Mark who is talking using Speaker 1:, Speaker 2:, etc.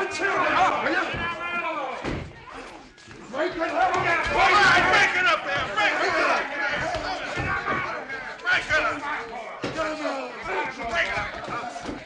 Speaker 1: chill out, will you? Break it up.
Speaker 2: All right, break it up there. Break it up. Break it up. Break it up.